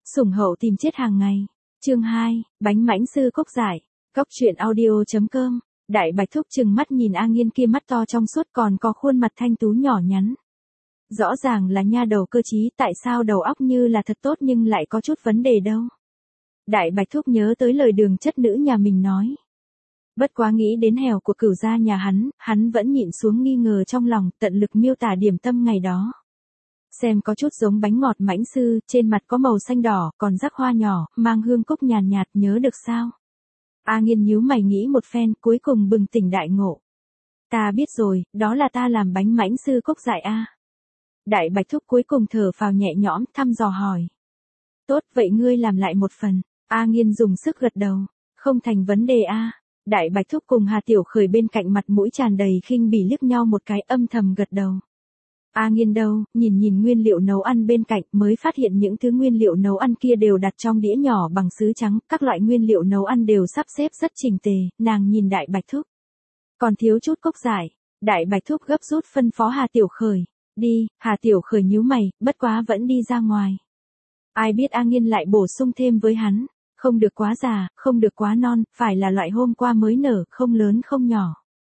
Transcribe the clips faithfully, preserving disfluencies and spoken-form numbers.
Sủng hậu tìm chết hàng ngày. Chương hai, bánh mãnh sư cốc giải. Cốc truyện audio.com. Đại Bạch Thúc trừng mắt nhìn A Nghiên kia mắt to trong suốt còn có khuôn mặt thanh tú nhỏ nhắn. Rõ ràng là nha đầu cơ trí, tại sao đầu óc như là thật tốt nhưng lại có chút vấn đề đâu. Đại Bạch Thúc nhớ tới lời Đường chất nữ nhà mình nói. Bất quá nghĩ đến hèo của cửu gia nhà hắn, hắn vẫn nhịn xuống nghi ngờ trong lòng, tận lực miêu tả điểm tâm ngày đó. Xem có chút giống bánh ngọt mãnh sư, trên mặt có màu xanh đỏ, còn rắc hoa nhỏ, mang hương cúc nhàn nhạt, nhớ được sao? A Nghiên nhíu mày nghĩ một phen, cuối cùng bừng tỉnh đại ngộ. Ta biết rồi, đó là ta làm bánh mãnh sư cốc dại a. Đại Bạch Thúc cuối cùng thở phào nhẹ nhõm, thăm dò hỏi. Tốt, vậy ngươi làm lại một phần. A Nghiên dùng sức gật đầu. Không thành vấn đề a. Đại Bạch Thúc cùng Hà Tiểu Khởi bên cạnh mặt mũi tràn đầy khinh bỉ liếc nhau một cái, âm thầm gật đầu. A Nghiên đâu, nhìn nhìn nguyên liệu nấu ăn bên cạnh mới phát hiện những thứ nguyên liệu nấu ăn kia đều đặt trong đĩa nhỏ bằng sứ trắng, các loại nguyên liệu nấu ăn đều sắp xếp rất chỉnh tề, nàng nhìn Đại Bạch Thúc. Còn thiếu chút cốc giải. Đại Bạch Thúc gấp rút phân phó Hà Tiểu Khởi. Đi, Hà Tiểu Khởi nhíu mày, bất quá vẫn đi ra ngoài. Ai biết A Nghiên lại bổ sung thêm với hắn. Không được quá già, không được quá non, phải là loại hôm qua mới nở, không lớn không nhỏ.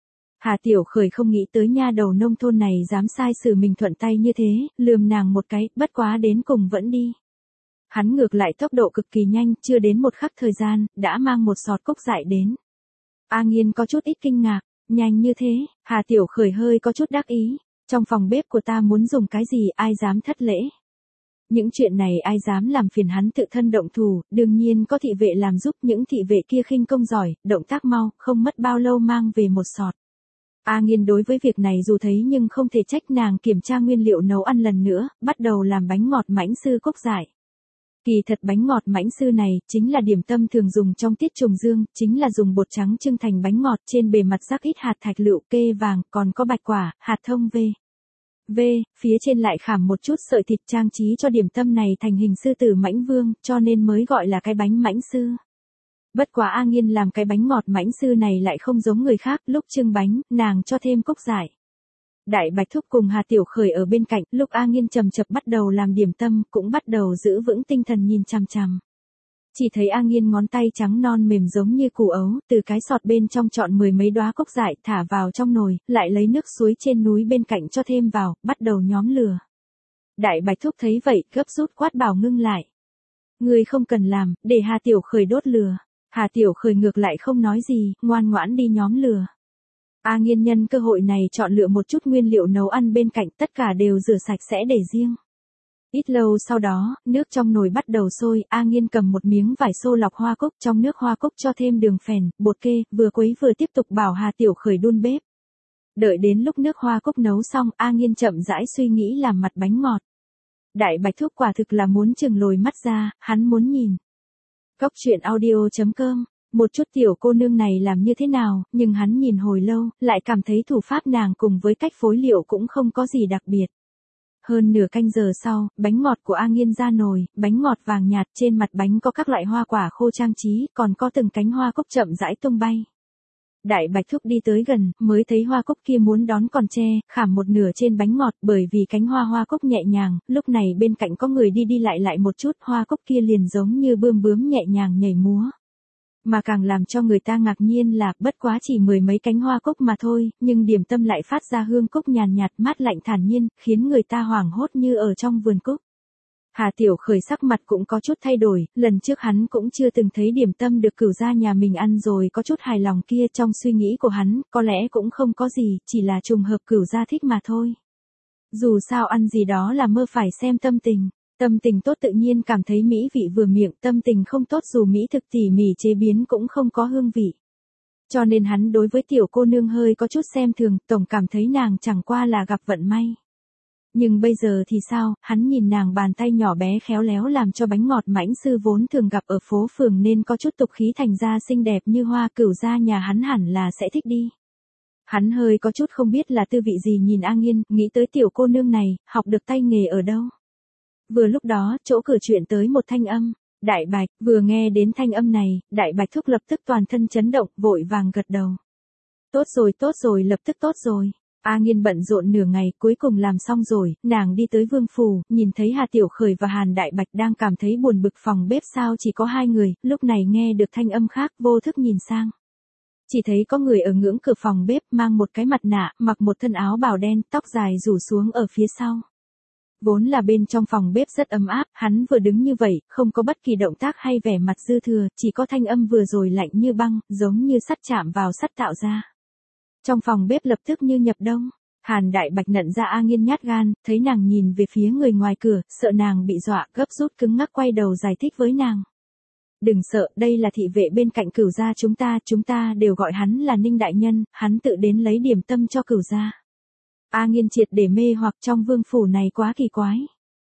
Hà Tiểu Khởi không nghĩ tới nha đầu nông thôn này dám sai xử mình thuận tay như thế, lườm nàng một cái, bất quá đến cùng vẫn đi. Hắn ngược lại tốc độ cực kỳ nhanh, chưa đến một khắc thời gian, đã mang một sọt cốc dại đến. A Nghiên có chút ít kinh ngạc, nhanh như thế, Hà Tiểu Khởi hơi có chút đắc ý, trong phòng bếp của ta muốn dùng cái gì ai dám thất lễ. Những chuyện này ai dám làm phiền hắn tự thân động thủ, đương nhiên có thị vệ làm giúp, những thị vệ kia khinh công giỏi, động tác mau, không mất bao lâu mang về một sọt. A Nghiên đối với việc này dù thấy nhưng không thể trách, nàng kiểm tra nguyên liệu nấu ăn lần nữa, bắt đầu làm bánh ngọt mãnh sư cốc dại. Kỳ thật bánh ngọt mãnh sư này chính là điểm tâm thường dùng trong tiết trùng dương, chính là dùng bột trắng trưng thành bánh ngọt, trên bề mặt rắc ít hạt thạch lựu, kê vàng, còn có bạch quả, hạt thông v. V, phía trên lại khảm một chút sợi thịt trang trí cho điểm tâm này thành hình sư tử mãnh vương, cho nên mới gọi là cái bánh mãnh sư. Bất quá A Nghiên làm cái bánh ngọt mãnh sư này lại không giống người khác, lúc trưng bánh, nàng cho thêm cốc dại. Đại Bạch Thúc cùng Hà Tiểu Khởi ở bên cạnh, lúc A Nghiên chầm chập bắt đầu làm điểm tâm, cũng bắt đầu giữ vững tinh thần nhìn chằm chằm. Chỉ thấy A Nghiên ngón tay trắng non mềm giống như củ ấu, từ cái sọt bên trong chọn mười mấy đóa cốc dại thả vào trong nồi, lại lấy nước suối trên núi bên cạnh cho thêm vào, bắt đầu nhóm lửa. Đại Bạch Thúc thấy vậy, gấp rút quát bảo ngưng lại. Ngươi không cần làm, để Hà Tiểu Khởi đốt lửa. Hà Tiểu Khởi ngược lại không nói gì, ngoan ngoãn đi nhóm lửa. A Nghiên nhân cơ hội này chọn lựa một chút nguyên liệu nấu ăn bên cạnh, tất cả đều rửa sạch sẽ để riêng. Ít lâu sau đó, nước trong nồi bắt đầu sôi, A Nghiên cầm một miếng vải xô lọc hoa cúc, trong nước hoa cúc cho thêm đường phèn, bột kê, vừa quấy vừa tiếp tục bảo Hà Tiểu Khởi đun bếp. Đợi đến lúc nước hoa cúc nấu xong, A Nghiên chậm rãi suy nghĩ làm mặt bánh ngọt. Đại Bạch Thúc quả thực là muốn trừng lồi mắt ra, hắn muốn nhìn. Cốc truyện audio.com. Một chút tiểu cô nương này làm như thế nào, nhưng hắn nhìn hồi lâu, lại cảm thấy thủ pháp nàng cùng với cách phối liệu cũng không có gì đặc biệt. Hơn nửa canh giờ sau, bánh ngọt của A Nghiên ra nồi, bánh ngọt vàng nhạt, trên mặt bánh có các loại hoa quả khô trang trí, còn có từng cánh hoa cúc chậm rãi tung bay. Đại Bạch Thúc đi tới gần, mới thấy hoa cúc kia muốn đón còn tre, khảm một nửa trên bánh ngọt, bởi vì cánh hoa hoa cúc nhẹ nhàng, lúc này bên cạnh có người đi đi lại lại một chút, hoa cúc kia liền giống như bươm bướm nhẹ nhàng nhảy múa. Mà càng làm cho người ta ngạc nhiên là, bất quá chỉ mười mấy cánh hoa cúc mà thôi, nhưng điểm tâm lại phát ra hương cúc nhàn nhạt, mát lạnh thản nhiên, khiến người ta hoảng hốt như ở trong vườn cúc. Hà Tiểu Khởi sắc mặt cũng có chút thay đổi, lần trước hắn cũng chưa từng thấy điểm tâm được cửu gia nhà mình ăn rồi có chút hài lòng kia, trong suy nghĩ của hắn, có lẽ cũng không có gì, chỉ là trùng hợp cửu gia thích mà thôi. Dù sao ăn gì đó là mơ phải xem tâm tình. Tâm tình tốt tự nhiên cảm thấy mỹ vị vừa miệng, tâm tình không tốt dù mỹ thực tỉ mỉ chế biến cũng không có hương vị. Cho nên hắn đối với tiểu cô nương hơi có chút xem thường, tổng cảm thấy nàng chẳng qua là gặp vận may. Nhưng bây giờ thì sao, hắn nhìn nàng bàn tay nhỏ bé khéo léo làm cho bánh ngọt mãnh sư vốn thường gặp ở phố phường nên có chút tục khí thành ra xinh đẹp như hoa, cửu gia nhà hắn hẳn là sẽ thích đi. Hắn hơi có chút không biết là tư vị gì nhìn A Nghiên, nghĩ tới tiểu cô nương này, học được tay nghề ở đâu. Vừa lúc đó, chỗ cửa chuyện tới một thanh âm. Đại Bạch, vừa nghe đến thanh âm này, Đại Bạch Thúc lập tức toàn thân chấn động, vội vàng gật đầu. Tốt rồi, tốt rồi, lập tức tốt rồi. A Nghiên bận rộn nửa ngày, cuối cùng làm xong rồi, nàng đi tới Vương phủ, nhìn thấy Hà Tiểu Khởi và Hàn Đại Bạch đang cảm thấy buồn bực, phòng bếp sao chỉ có hai người, lúc này nghe được thanh âm khác, vô thức nhìn sang. Chỉ thấy có người ở ngưỡng cửa phòng bếp, mang một cái mặt nạ, mặc một thân áo bào đen, tóc dài rủ xuống ở phía sau. Vốn là bên trong phòng bếp rất ấm áp, hắn vừa đứng như vậy, không có bất kỳ động tác hay vẻ mặt dư thừa, chỉ có thanh âm vừa rồi lạnh như băng, giống như sắt chạm vào sắt tạo ra. Trong phòng bếp lập tức như nhập đông. Hàn Đại Bạch nhận ra A Nghiên nhát gan, thấy nàng nhìn về phía người ngoài cửa, sợ nàng bị dọa, gấp rút cứng ngắc quay đầu giải thích với nàng. Đừng sợ, đây là thị vệ bên cạnh Cửu gia chúng ta, chúng ta đều gọi hắn là Ninh đại nhân, hắn tự đến lấy điểm tâm cho Cửu gia. A Nghiên triệt để mê hoặc, trong vương phủ này quá kỳ quái.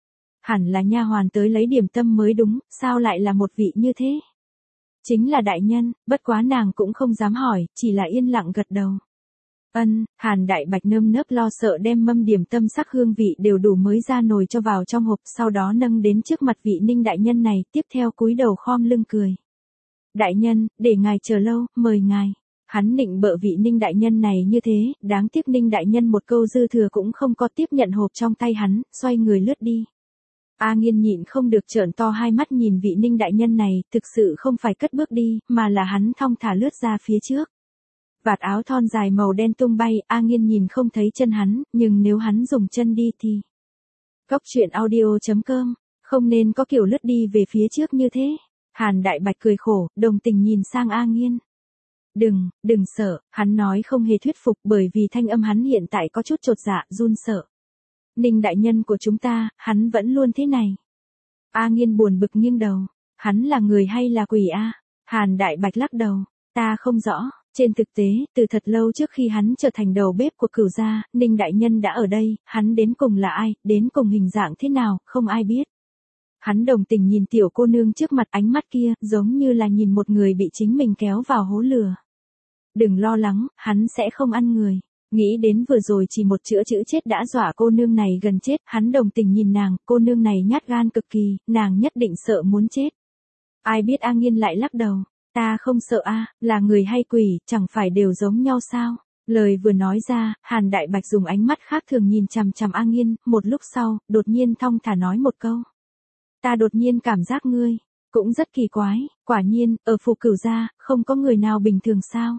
Hẳn là nha hoàn tới lấy điểm tâm mới đúng, sao lại là một vị như thế? Chính là đại nhân, bất quá nàng cũng không dám hỏi, chỉ là yên lặng gật đầu. Ân, Hàn Đại Bạch nơm nớp lo sợ đem mâm điểm tâm sắc hương vị đều đủ mới ra nồi cho vào trong hộp, sau đó nâng đến trước mặt vị Ninh đại nhân này, tiếp theo cúi đầu khom lưng cười. Đại nhân, để ngài chờ lâu, mời ngài. Hắn định bợ vị Ninh đại nhân này như thế, đáng tiếc Ninh đại nhân một câu dư thừa cũng không có tiếp nhận hộp trong tay hắn, xoay người lướt đi. A Nghiên nhịn không được trợn to hai mắt nhìn vị Ninh đại nhân này, thực sự không phải cất bước đi, mà là hắn thong thả lướt ra phía trước. Vạt áo thon dài màu đen tung bay, A Nghiên nhìn không thấy chân hắn, nhưng nếu hắn dùng chân đi thì... Góc truyện audio chấm com, không nên có kiểu lướt đi về phía trước như thế. Hàn Đại Bạch cười khổ, đồng tình nhìn sang A Nghiên. Đừng, đừng sợ, hắn nói không hề thuyết phục bởi vì thanh âm hắn hiện tại có chút chột dạ, run sợ. Ninh đại nhân của chúng ta, hắn vẫn luôn thế này. A Nghiên buồn bực nghiêng đầu, hắn là người hay là quỷ a? Hàn Đại Bạch lắc đầu, ta không rõ. Trên thực tế, từ thật lâu trước khi hắn trở thành đầu bếp của Cửu gia, Ninh đại nhân đã ở đây, hắn đến cùng là ai, đến cùng hình dạng thế nào, không ai biết. Hắn đồng tình nhìn tiểu cô nương trước mặt, ánh mắt kia, giống như là nhìn một người bị chính mình kéo vào hố lửa. Đừng lo lắng, hắn sẽ không ăn người. Nghĩ đến vừa rồi chỉ một chữ chữ chết đã dọa cô nương này gần chết, hắn đồng tình nhìn nàng, cô nương này nhát gan cực kỳ, nàng nhất định sợ muốn chết. Ai biết A Nghiên lại lắc đầu. Ta không sợ a, là người hay quỷ, chẳng phải đều giống nhau sao? Lời vừa nói ra, Hàn Đại Bạch dùng ánh mắt khác thường nhìn chằm chằm A Nghiên, một lúc sau, đột nhiên thong thả nói một câu. Ta đột nhiên cảm giác ngươi, cũng rất kỳ quái, quả nhiên, ở phủ Cửu gia, không có người nào bình thường sao?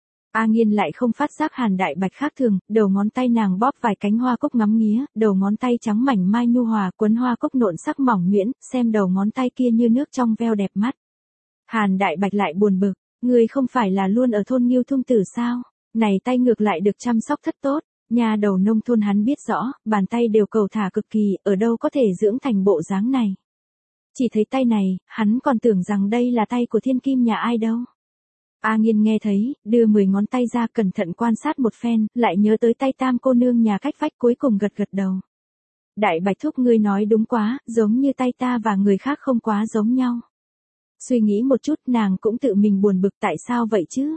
A Nghiên lại không phát giác Hàn Đại Bạch khác thường, đầu ngón tay nàng bóp vài cánh hoa cúc ngắm nghía, đầu ngón tay trắng mảnh mai nhu hòa quấn hoa cúc nộn sắc mỏng nhuyễn, xem đầu ngón tay kia như nước trong veo đẹp mắt. Hàn Đại Bạch lại buồn bực, ngươi không phải là luôn ở thôn Nghiêu Thung Tử sao? Này tay ngược lại được chăm sóc thất tốt, nhà đầu nông thôn hắn biết rõ, bàn tay đều cầu thả cực kỳ, ở đâu có thể dưỡng thành bộ dáng này. Chỉ thấy tay này, hắn còn tưởng rằng đây là tay của thiên kim nhà ai đâu. A Nghiên nghe thấy, đưa mười ngón tay ra cẩn thận quan sát một phen, lại nhớ tới tay tam cô nương nhà cách vách cuối cùng gật gật đầu. Đại Bạch thúc ngươi nói đúng quá, giống như tay ta và người khác không quá giống nhau. Suy nghĩ một chút nàng cũng tự mình buồn bực tại sao vậy chứ.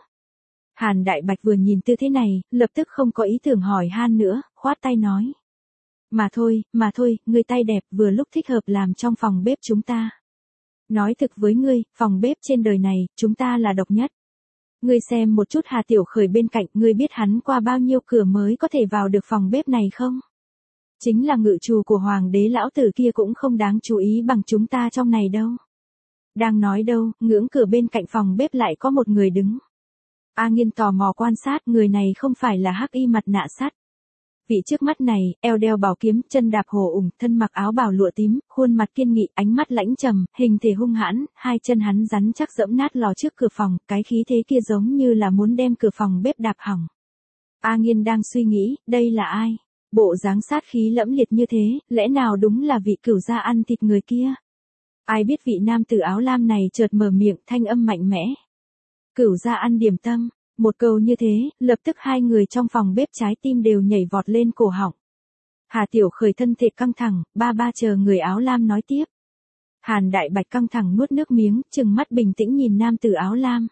Hàn Đại Bạch vừa nhìn tư thế này, lập tức không có ý tưởng hỏi han nữa, khoát tay nói. Mà thôi, mà thôi, ngươi tay đẹp vừa lúc thích hợp làm trong phòng bếp chúng ta. Nói thực với ngươi, phòng bếp trên đời này, chúng ta là độc nhất. Ngươi xem một chút Hà Tiểu Khởi bên cạnh, ngươi biết hắn qua bao nhiêu cửa mới có thể vào được phòng bếp này không? Chính là ngự trù của hoàng đế lão tử kia cũng không đáng chú ý bằng chúng ta trong này đâu. Đang nói đâu, ngưỡng cửa bên cạnh phòng bếp lại có một người đứng. A Nghiên tò mò quan sát, người này không phải là hắc y mặt nạ sắt. Vị trước mắt này, eo đeo bảo kiếm, chân đạp hổ ủng, thân mặc áo bào lụa tím, khuôn mặt kiên nghị, ánh mắt lãnh trầm, hình thể hung hãn, hai chân hắn rắn chắc dẫm nát lò trước cửa phòng, cái khí thế kia giống như là muốn đem cửa phòng bếp đạp hỏng. A Nghiên đang suy nghĩ, đây là ai? Bộ dáng sát khí lẫm liệt như thế, lẽ nào đúng là vị Cửu gia ăn thịt người kia? Ai biết vị nam tử áo lam này chợt mở miệng, thanh âm mạnh mẽ. Cửu gia ăn điểm tâm, một câu như thế, lập tức hai người trong phòng bếp trái tim đều nhảy vọt lên cổ họng. Hà Tiểu Khởi thân thể căng thẳng, ba ba chờ người áo lam nói tiếp. Hàn Đại Bạch căng thẳng nuốt nước miếng, trừng mắt bình tĩnh nhìn nam tử áo lam.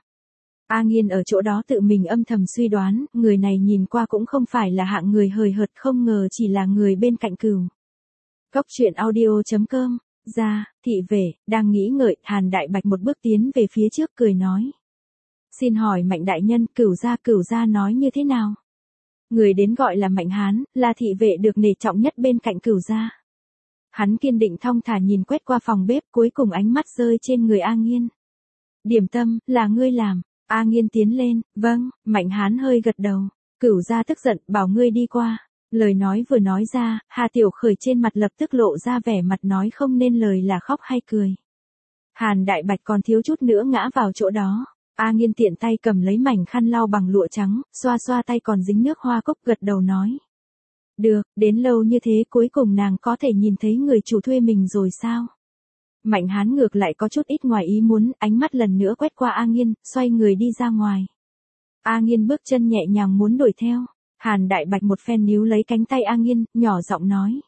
A Nghiên ở chỗ đó tự mình âm thầm suy đoán, người này nhìn qua cũng không phải là hạng người hời hợt, không ngờ chỉ là người bên cạnh Cửu. Góc truyện audio chấm com. Ra, thị vệ, đang nghĩ ngợi, Hàn Đại Bạch một bước tiến về phía trước cười nói. Xin hỏi Mạnh đại nhân, Cửu gia Cửu gia nói như thế nào? Người đến gọi là Mạnh Hán, là thị vệ được nể trọng nhất bên cạnh Cửu gia. Hắn kiên định thong thả nhìn quét qua phòng bếp, cuối cùng ánh mắt rơi trên người A Nghiên. Điểm tâm, là ngươi làm. A Nghiên tiến lên, vâng, Mạnh Hán hơi gật đầu. Cửu gia tức giận, bảo ngươi đi qua. Lời nói vừa nói ra, Hà Tiểu Khởi trên mặt lập tức lộ ra vẻ mặt nói không nên lời là khóc hay cười. Hàn Đại Bạch còn thiếu chút nữa ngã vào chỗ đó. A Nghiên tiện tay cầm lấy mảnh khăn lau bằng lụa trắng, xoa xoa tay còn dính nước hoa cúc, gật đầu nói. Được, đến lâu như thế cuối cùng nàng có thể nhìn thấy người chủ thuê mình rồi sao? Mạnh Hán ngược lại có chút ít ngoài ý muốn, ánh mắt lần nữa quét qua A Nghiên, xoay người đi ra ngoài. A Nghiên bước chân nhẹ nhàng muốn đuổi theo. Hàn Đại Bạch một phen níu lấy cánh tay A Nghiên, nhỏ giọng nói.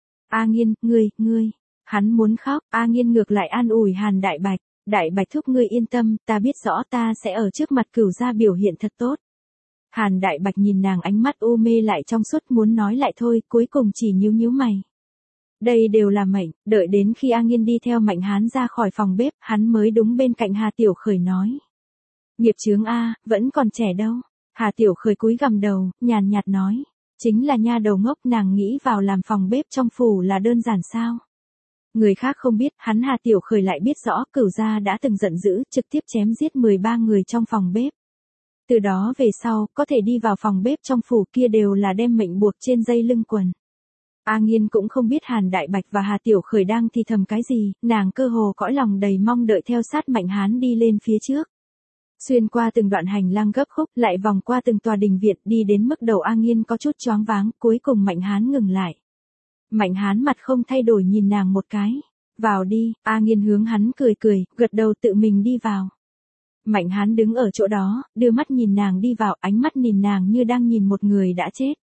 A Nghiên, ngươi, ngươi. Hắn muốn khóc, A Nghiên ngược lại an ủi Hàn Đại Bạch. Đại Bạch thúc ngươi yên tâm, ta biết rõ ta sẽ ở trước mặt Cửu gia biểu hiện thật tốt. Hàn Đại Bạch nhìn nàng ánh mắt u mê lại trong suốt muốn nói lại thôi, cuối cùng chỉ nhíu nhíu mày. Đây đều là mệnh, đợi đến khi A Nghiên đi theo Mạnh Hán ra khỏi phòng bếp, hắn mới đúng bên cạnh Hà Tiểu Khởi nói. Nghiệp chướng A, vẫn còn trẻ đâu. Hà Tiểu Khởi cúi gằm đầu, nhàn nhạt nói. Chính là nha đầu ngốc, nàng nghĩ vào làm phòng bếp trong phủ là đơn giản sao? Người khác không biết, hắn Hà Tiểu Khởi lại biết rõ Cửu gia đã từng giận dữ, trực tiếp chém giết mười ba người trong phòng bếp. Từ đó về sau, có thể đi vào phòng bếp trong phủ kia đều là đem mệnh buộc trên dây lưng quần. A Nghiên cũng không biết Hàn Đại Bạch và Hà Tiểu Khởi đang thì thầm cái gì, nàng cơ hồ cõi lòng đầy mong đợi theo sát Mạnh Hán đi lên phía trước. Xuyên qua từng đoạn hành lang gấp khúc, lại vòng qua từng tòa đình viện, đi đến mức đầu A Nghiên có chút choáng váng, cuối cùng Mạnh Hán ngừng lại. Mạnh Hán mặt không thay đổi nhìn nàng một cái. Vào đi, A Nghiên hướng hắn cười cười, gật đầu tự mình đi vào. Mạnh Hán đứng ở chỗ đó, đưa mắt nhìn nàng đi vào, ánh mắt nhìn nàng như đang nhìn một người đã chết.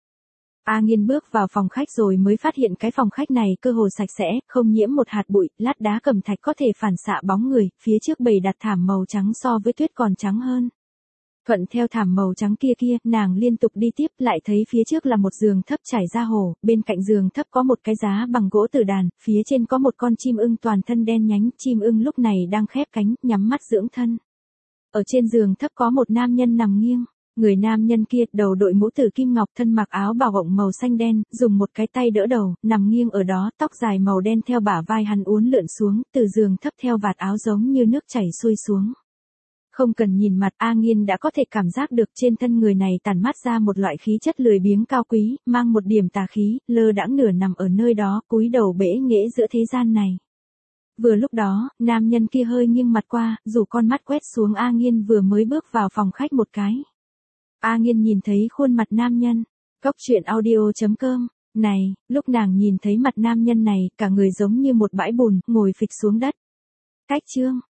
A Nghiên bước vào phòng khách rồi mới phát hiện cái phòng khách này cơ hồ sạch sẽ, không nhiễm một hạt bụi, lát đá cẩm thạch có thể phản xạ bóng người, phía trước bày đặt thảm màu trắng so với tuyết còn trắng hơn. Thuận theo thảm màu trắng kia kia, nàng liên tục đi tiếp, lại thấy phía trước là một giường thấp trải ra hồ, bên cạnh giường thấp có một cái giá bằng gỗ tử đàn, phía trên có một con chim ưng toàn thân đen nhánh, chim ưng lúc này đang khép cánh, nhắm mắt dưỡng thân. Ở trên giường thấp có một nam nhân nằm nghiêng. Người nam nhân kia đầu đội mũ tử kim ngọc, thân mặc áo bào gọng màu xanh đen, dùng một cái tay đỡ đầu, nằm nghiêng ở đó, tóc dài màu đen theo bả vai hắn uốn lượn xuống, từ giường thấp theo vạt áo giống như nước chảy xuôi xuống. Không cần nhìn mặt, A Nghiên đã có thể cảm giác được trên thân người này tản mát ra một loại khí chất lười biếng cao quý, mang một điểm tà khí, lơ đãng nửa nằm ở nơi đó, cúi đầu bẽ nghễ giữa thế gian này. Vừa lúc đó, nam nhân kia hơi nghiêng mặt qua, dù con mắt quét xuống A Nghiên vừa mới bước vào phòng khách một cái. A Nghiên nhìn thấy khuôn mặt nam nhân. Cóc truyện audio chấm com. Này, lúc nàng nhìn thấy mặt nam nhân này, cả người giống như một bãi bùn, ngồi phịch xuống đất. Cách chương.